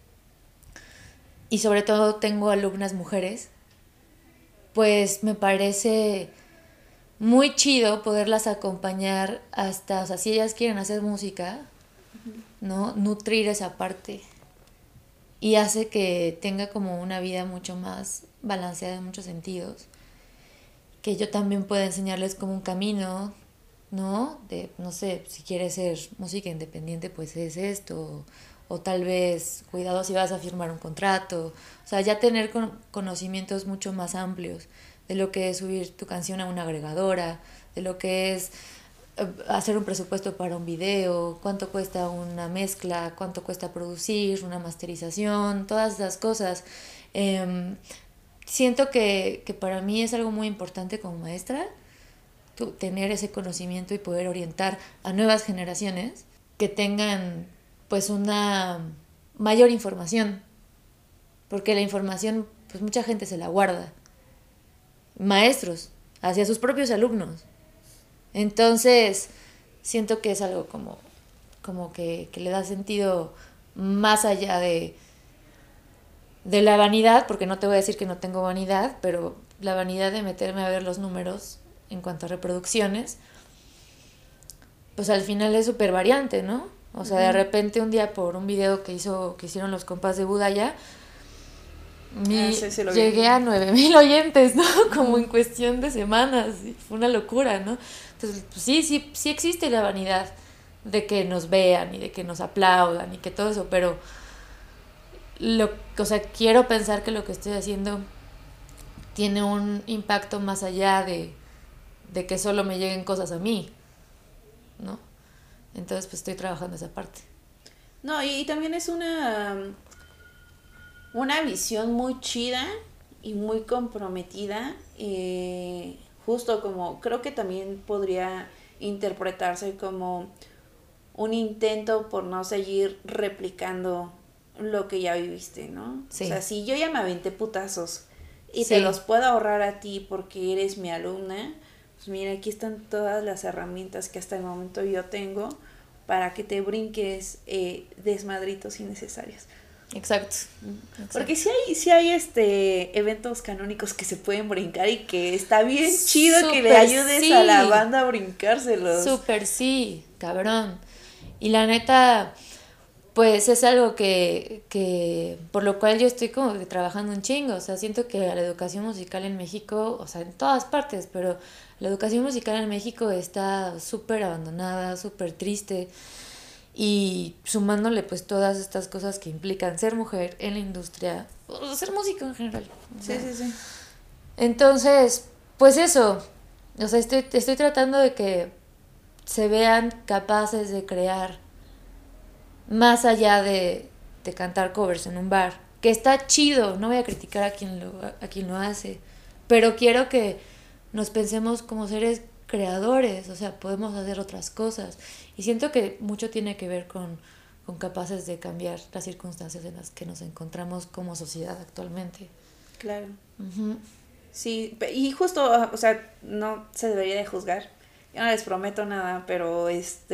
y sobre todo tengo alumnas mujeres, pues me parece muy chido poderlas acompañar hasta, o sea, si ellas quieren hacer música, ¿no? Nutrir esa parte. Y hace que tenga como una vida mucho más balanceada en muchos sentidos. Que yo también pueda enseñarles como un camino, ¿no? De, no sé, si quieres ser música independiente, pues es esto. O tal vez, cuidado si vas a firmar un contrato. O sea, ya tener conocimientos mucho más amplios de lo que es subir tu canción a una agregadora, de lo que es hacer un presupuesto para un video, cuánto cuesta una mezcla, cuánto cuesta producir, una masterización, todas esas cosas. Siento que para mí es algo muy importante como maestra, tener ese conocimiento y poder orientar a nuevas generaciones que tengan pues una mayor información, porque la información pues mucha gente se la guarda, maestros hacia sus propios alumnos. Entonces, siento que es algo como que le da sentido más allá de la vanidad, porque no te voy a decir que no tengo vanidad, pero la vanidad de meterme a ver los números en cuanto a reproducciones, pues al final es súper variante, ¿no? O sea, de repente un día por un video que hicieron los compas de Budaya, llegué a 9,000 oyentes, ¿no? Como en cuestión de semanas, y fue una locura, ¿no? Entonces, pues sí existe la vanidad de que nos vean y de que nos aplaudan y que todo eso, pero quiero pensar que lo que estoy haciendo tiene un impacto más allá de que solo me lleguen cosas a mí, ¿no? Entonces, pues estoy trabajando esa parte. No, y también es una visión muy chida y muy comprometida, justo como, creo que también podría interpretarse como un intento por no seguir replicando lo que ya viviste, ¿no? Sí. O sea, si yo ya me aventé putazos y Sí. te los puedo ahorrar a ti porque eres mi alumna, pues mira, aquí están todas las herramientas que hasta el momento yo tengo para que te brinques desmadritos innecesarios. Exacto. Porque sí hay eventos canónicos que se pueden brincar y que está bien chido que le Súper ayudes sí. a la banda a brincárselos. Súper sí, cabrón. Y la neta, pues es algo que por lo cual yo estoy como que trabajando un chingo. O sea, siento que la educación musical en México, o sea, en todas partes, pero la educación musical en México está súper abandonada, súper triste. Y sumándole pues todas estas cosas que implican ser mujer en la industria, o ser músico en general. O sea, Sí. entonces, pues eso, o sea, estoy tratando de que se vean capaces de crear más allá de cantar covers en un bar, que está chido, no voy a criticar a quien lo hace, pero quiero que nos pensemos como seres creadores, o sea, podemos hacer otras cosas. Y siento que mucho tiene que ver con capaces de cambiar las circunstancias en las que nos encontramos como sociedad actualmente. Claro. Uh-huh. Sí, y justo, o sea, no se debería de juzgar. Yo no les prometo nada, pero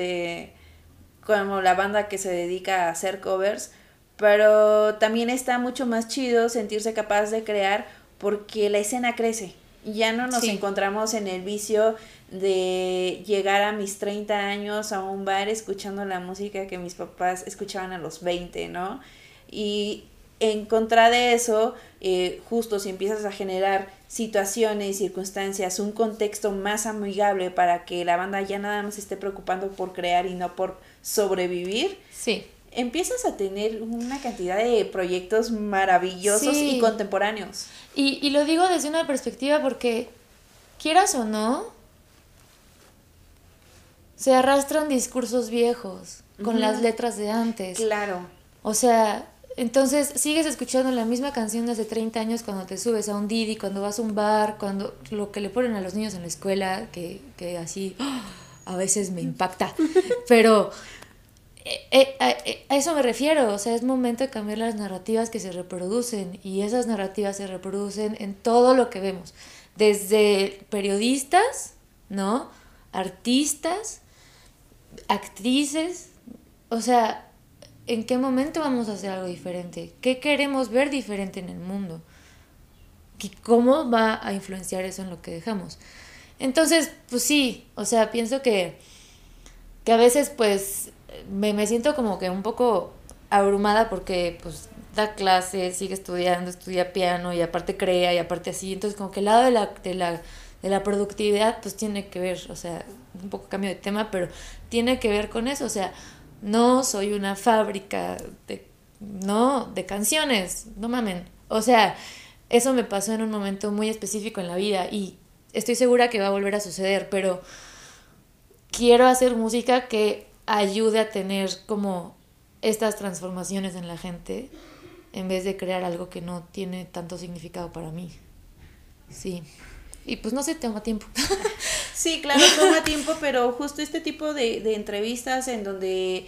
como la banda que se dedica a hacer covers, pero también está mucho más chido sentirse capaz de crear porque la escena crece. Ya no nos encontramos en el vicio de llegar a mis 30 años a un bar escuchando la música que mis papás escuchaban a los 20, ¿no? Y en contra de eso, justo si empiezas a generar situaciones, circunstancias, un contexto más amigable para que la banda ya nada más esté preocupando por crear y no por sobrevivir, sí, empiezas a tener una cantidad de proyectos maravillosos y contemporáneos. Y lo digo desde una perspectiva porque, quieras o no, se arrastran discursos viejos con las letras de antes. Claro. O sea, entonces sigues escuchando la misma canción de hace 30 años cuando te subes a un Didi, cuando vas a un bar, cuando lo que le ponen a los niños en la escuela, que así a veces me impacta. Pero a eso me refiero, o sea, es momento de cambiar las narrativas que se reproducen, y esas narrativas se reproducen en todo lo que vemos, desde periodistas, ¿no? Artistas, actrices, o sea, ¿en qué momento vamos a hacer algo diferente? ¿Qué queremos ver diferente en el mundo? ¿Y cómo va a influenciar eso en lo que dejamos? Entonces, pues sí, o sea, pienso que a veces pues me siento como que un poco abrumada porque pues da clases, sigue estudiando, estudia piano y aparte crea y aparte así, entonces como que el lado de la productividad pues tiene que ver, o sea, un poco cambio de tema, pero tiene que ver con eso, o sea, no soy una fábrica de canciones, no mamen, o sea, eso me pasó en un momento muy específico en la vida y estoy segura que va a volver a suceder, pero quiero hacer música que ayude a tener como estas transformaciones en la gente en vez de crear algo que no tiene tanto significado para mí. Sí. Y pues no sé, toma tiempo. Sí, claro, toma tiempo, pero justo este tipo de entrevistas en donde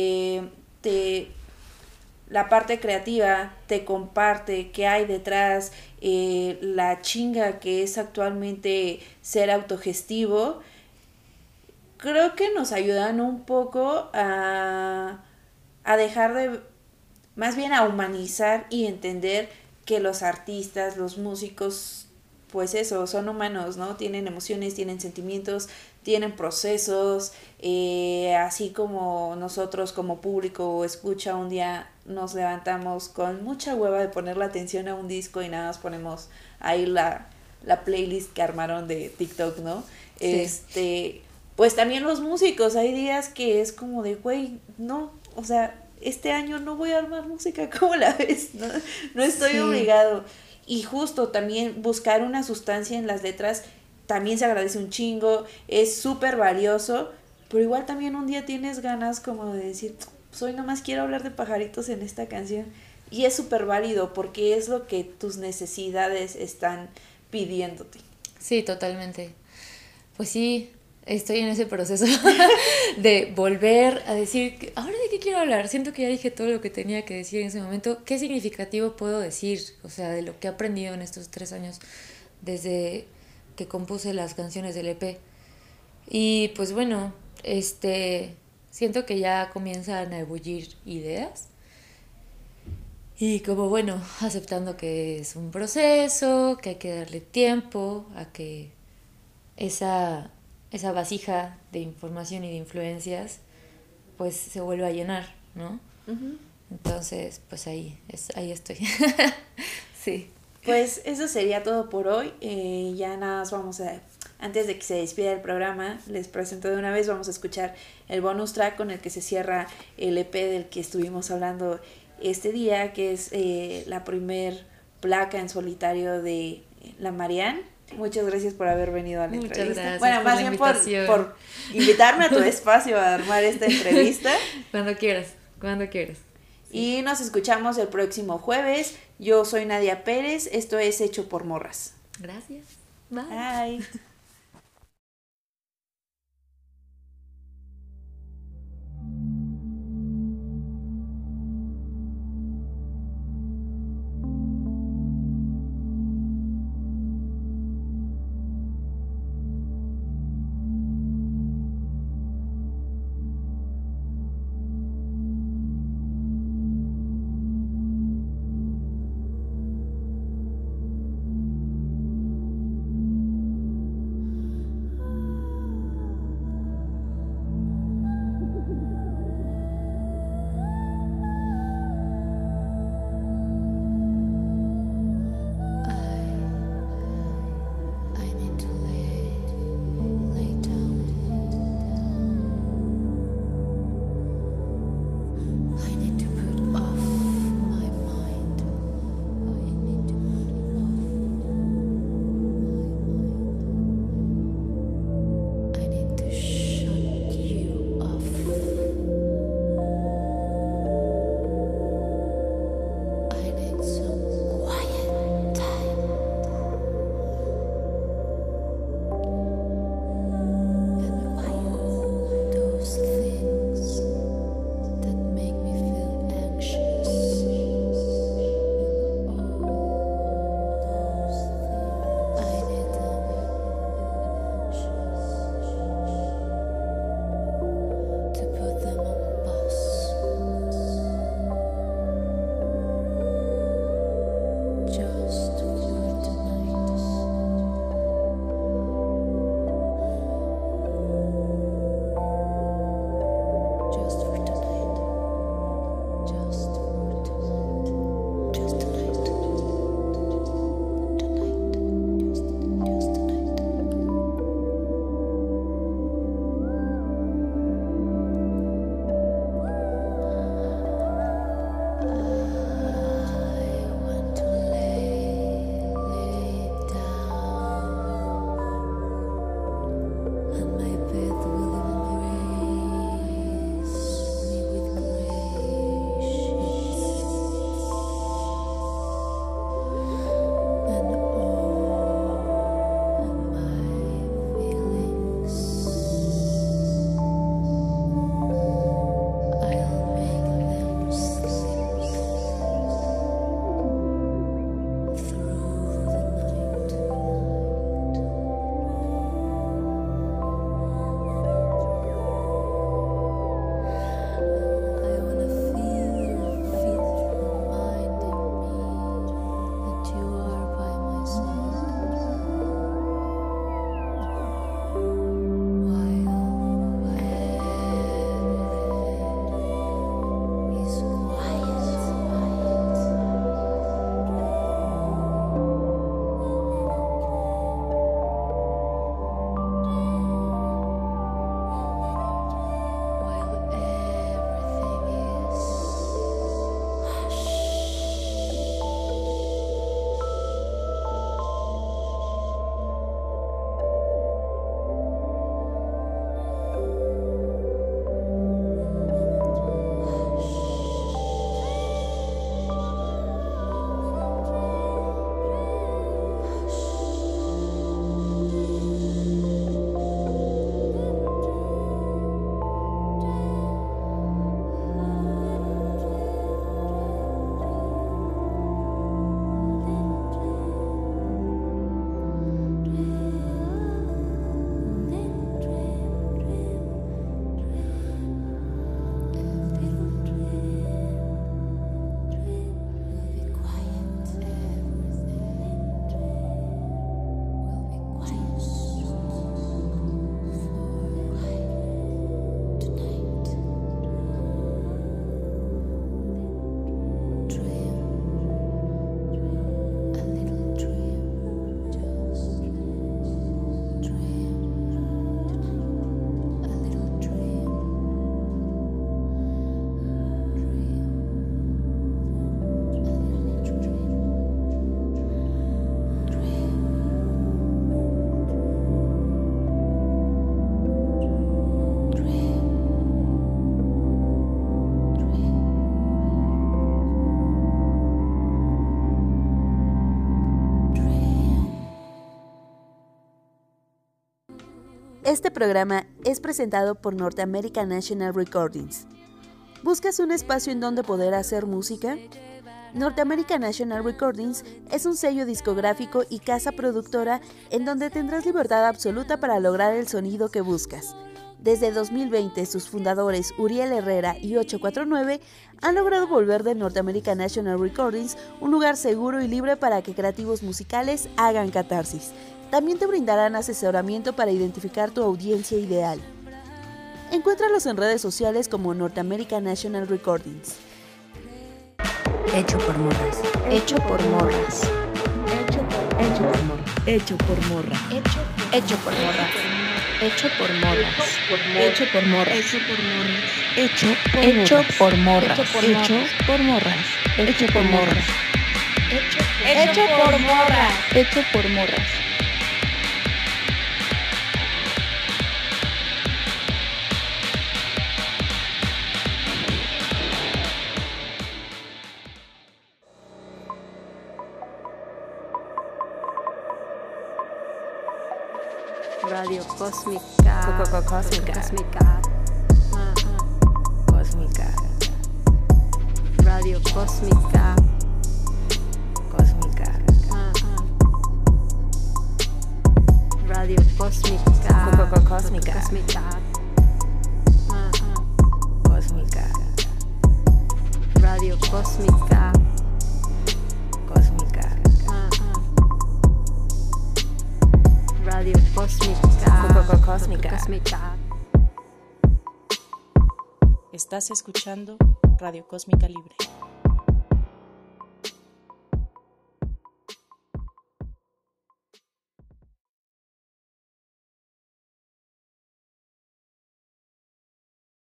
la parte creativa te comparte qué hay detrás, la chinga que es actualmente ser autogestivo, creo que nos ayudan un poco a dejar de, más bien a humanizar y entender que los artistas, los músicos, pues eso, son humanos, ¿no? Tienen emociones, tienen sentimientos, tienen procesos, así como nosotros como público o escucha un día nos levantamos con mucha hueva de poner la atención a un disco y nada más ponemos ahí la playlist que armaron de TikTok, ¿no? Sí. Pues también los músicos, hay días que es como de, güey, no, o sea, este año no voy a armar música, ¿cómo la ves? No estoy obligado. Y justo también buscar una sustancia en las letras también se agradece un chingo, es súper valioso, pero igual también un día tienes ganas como de decir, pues hoy nomás quiero hablar de pajaritos en esta canción. Y es súper válido porque es lo que tus necesidades están pidiéndote. Sí, totalmente. Pues sí, estoy en ese proceso de volver a decir, ¿ahora de qué quiero hablar? Siento que ya dije todo lo que tenía que decir en ese momento. ¿Qué significativo puedo decir? O sea, de lo que he aprendido en estos 3 años desde que compuse las canciones del EP. Y pues bueno, siento que ya comienzan a ebullir ideas. Y como bueno, aceptando que es un proceso, que hay que darle tiempo a que esa vasija de información y de influencias pues se vuelve a llenar, ¿no? Ujú. Entonces, pues ahí estoy. Sí. Pues eso sería todo por hoy. Ya nada más antes de que se despida el programa, les presento de una vez, vamos a escuchar el bonus track con el que se cierra el EP del que estuvimos hablando este día, que es la primer placa en solitario de La Marianne. Muchas gracias por haber venido a la Muchas entrevista. gracias Bueno, por más la bien invitación. por invitarme a tu espacio a armar esta entrevista. Cuando quieras, cuando quieras. Y nos escuchamos el próximo jueves. Yo soy Nadia Pérez. Esto es Hecho por Morras. Gracias. Bye. Bye. Este programa es presentado por North American National Recordings. ¿Buscas un espacio en donde poder hacer música? North American National Recordings es un sello discográfico y casa productora en donde tendrás libertad absoluta para lograr el sonido que buscas. Desde 2020, sus fundadores Uriel Herrera y 849 han logrado volver de North American National Recordings un lugar seguro y libre para que creativos musicales hagan catarsis. También te brindarán asesoramiento para identificar tu audiencia ideal. Encuéntralos en redes sociales como North American National Recordings. Hecho por morras. Hecho por morras. Hecho por morras. Hecho por morras. Hecho por morras. Hecho por morras. Hecho por morras. Hecho por morras. Hecho por morras. Hecho por morras. Hecho por morras. Hecho por morras. Radio Cósmica. Cósmica. Cósmica. Radio Cósmica. Cósmica. Radio Cósmica. Cósmica. Cósmica. Radio Cósmica. Cósmica. Radio Cósmica. Cósmica. Estás escuchando Radio Cósmica Libre.